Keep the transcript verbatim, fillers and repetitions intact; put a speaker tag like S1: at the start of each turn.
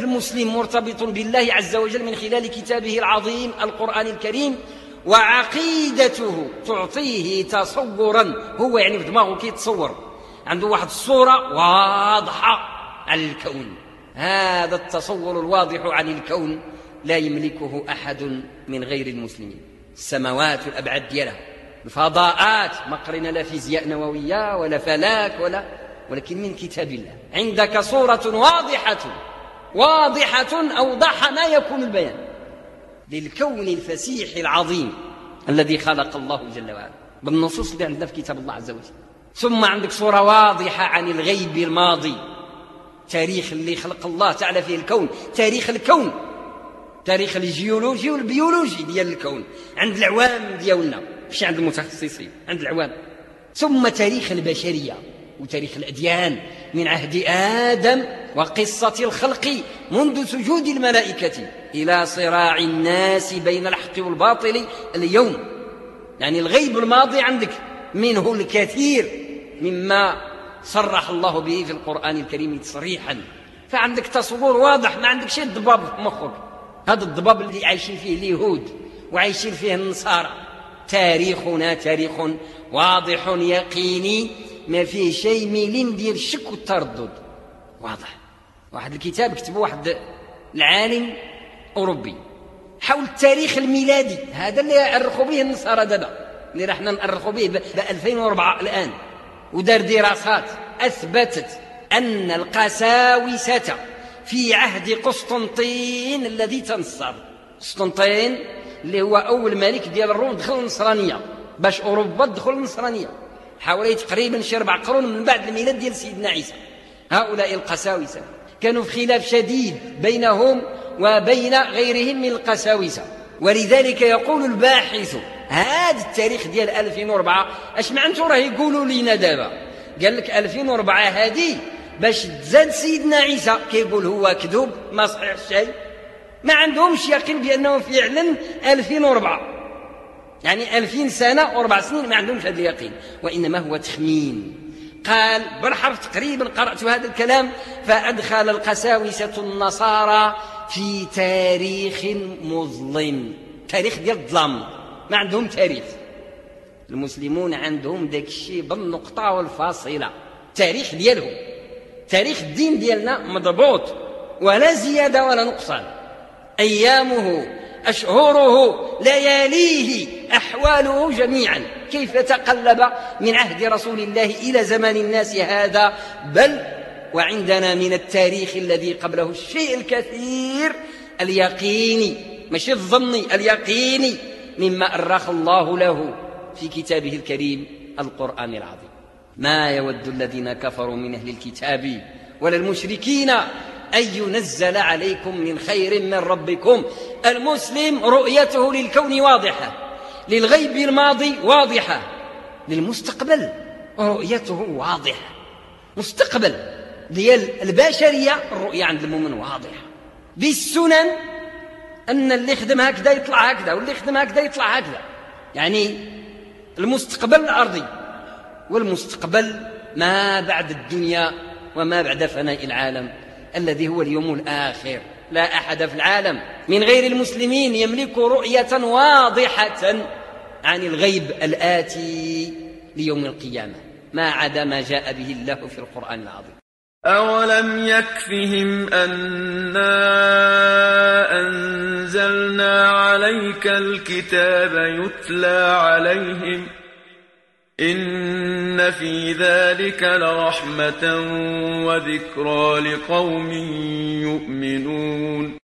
S1: المسلم مرتبط بالله عز وجل من خلال كتابه العظيم القرآن الكريم، وعقيدته تعطيه تصورا، هو يعني في دماغه كيتصور، عنده واحد الصورة واضحة عن الكون. هذا التصور الواضح عن الكون لا يملكه أحد من غير المسلمين. السماوات والأبعاد ديالها، الفضاءات، ما قرينا لا فيزياء نووية ولا فلاك ولا، ولكن من كتاب الله عندك صورة واضحة واضحة أوضح ما يكون البيان للكون الفسيح العظيم الذي خلق الله جل وعلا بالنصوص اللي عندنا في كتاب الله عز وجل. ثم عندك صورة واضحة عن الغيب الماضي، تاريخ اللي خلق الله تعالى فيه الكون، تاريخ الكون، تاريخ الجيولوجي والبيولوجي ديال الكون عند العوام ديالنا، مش عند المتخصصين، عند العوام. ثم تاريخ البشرية وتاريخ الأديان من عهد آدم وقصة الخلق منذ سجود الملائكة إلى صراع الناس بين الحق والباطل اليوم. يعني الغيب الماضي عندك منه الكثير مما صرح الله به في القرآن الكريم تصريحا، فعندك تصور واضح، ما عندك شيء ضباب في مخك. هذا الضباب اللي عايشين فيه اليهود وعايشين فيه النصارى. تاريخنا تاريخ واضح يقيني، ما فيه شيء ميلين ديال الشك والتردد، واضح. واحد الكتاب كتبه واحد العالم أوروبي حول التاريخ الميلادي، هذا اللي يأرخوا به النصارى دابا، اللي راحنا نأرخوا به ب ألفين وأربعة الآن، ودار دراسات أثبتت أن القساوسة في عهد قسطنطين الذي تنصر، قسطنطين اللي هو أول ملك ديال الروم دخل النصرانية باش أوروبا تدخل النصرانية حوالي تقريبا شي ربع قرون من بعد الميلاد ديال سيدنا عيسى. هؤلاء القساوسة كانوا في خلاف شديد بينهم وبين غيرهم من القساوسة، ولذلك يقول الباحث هذا التاريخ ديال ألفين وأربعة اش معناتو راه يقولوا لينا دابا، قال لك ألفين وأربعة هذه باش تزاد سيدنا عيسى، كيقول هو كذوب ما صحيح شيء، ما عندهمش يقين بأنه فعلا ألفين وأربعة، يعني ألفين سنة وأربع سنين ما عندهمش هذا اليقين، وإنما هو تخمين. قال بالحرف تقريبا قرأت هذا الكلام، فأدخل القساوسة النصارى في تاريخ مظلم، تاريخ ديال الظلام، ما عندهم تاريخ. المسلمون عندهم داك الشيء بالنقطة والفاصلة، تاريخ ديالهم، تاريخ الدين ديالنا مضبوط ولا زيادة ولا نقصان، أيامه أشهره لياليه أحواله جميعا، كيف تقلب من عهد رسول الله إلى زمان الناس هذا، بل وعندنا من التاريخ الذي قبله الشيء الكثير اليقيني، مش الظني، اليقيني، مما أرخ الله له في كتابه الكريم القرآن العظيم. ما يود الذين كفروا من أهل الكتاب ولا المشركين أن ينزل عليكم من خير من ربكم. المسلم رؤيته للكون واضحة، للغيب الماضي واضحة، للمستقبل رؤيته واضحة. مستقبل ديال البشرية الرؤية عند المؤمن واضحة بالسنن، أن اللي خدم هكذا يطلع هكذا، واللي خدم هكذا يطلع هكذا، يعني المستقبل الأرضي والمستقبل ما بعد الدنيا وما بعد فناء العالم الذي هو اليوم الآخر. لا أحد في العالم من غير المسلمين يملك رؤية واضحة عن الغيب الآتي ليوم القيامة ما عدا ما جاء به الله في القرآن العظيم.
S2: أولم يكفهم أنا أنزلنا عليك الكتاب يتلى عليهم إن في ذلك لرحمة وذكرى لقوم يؤمنون.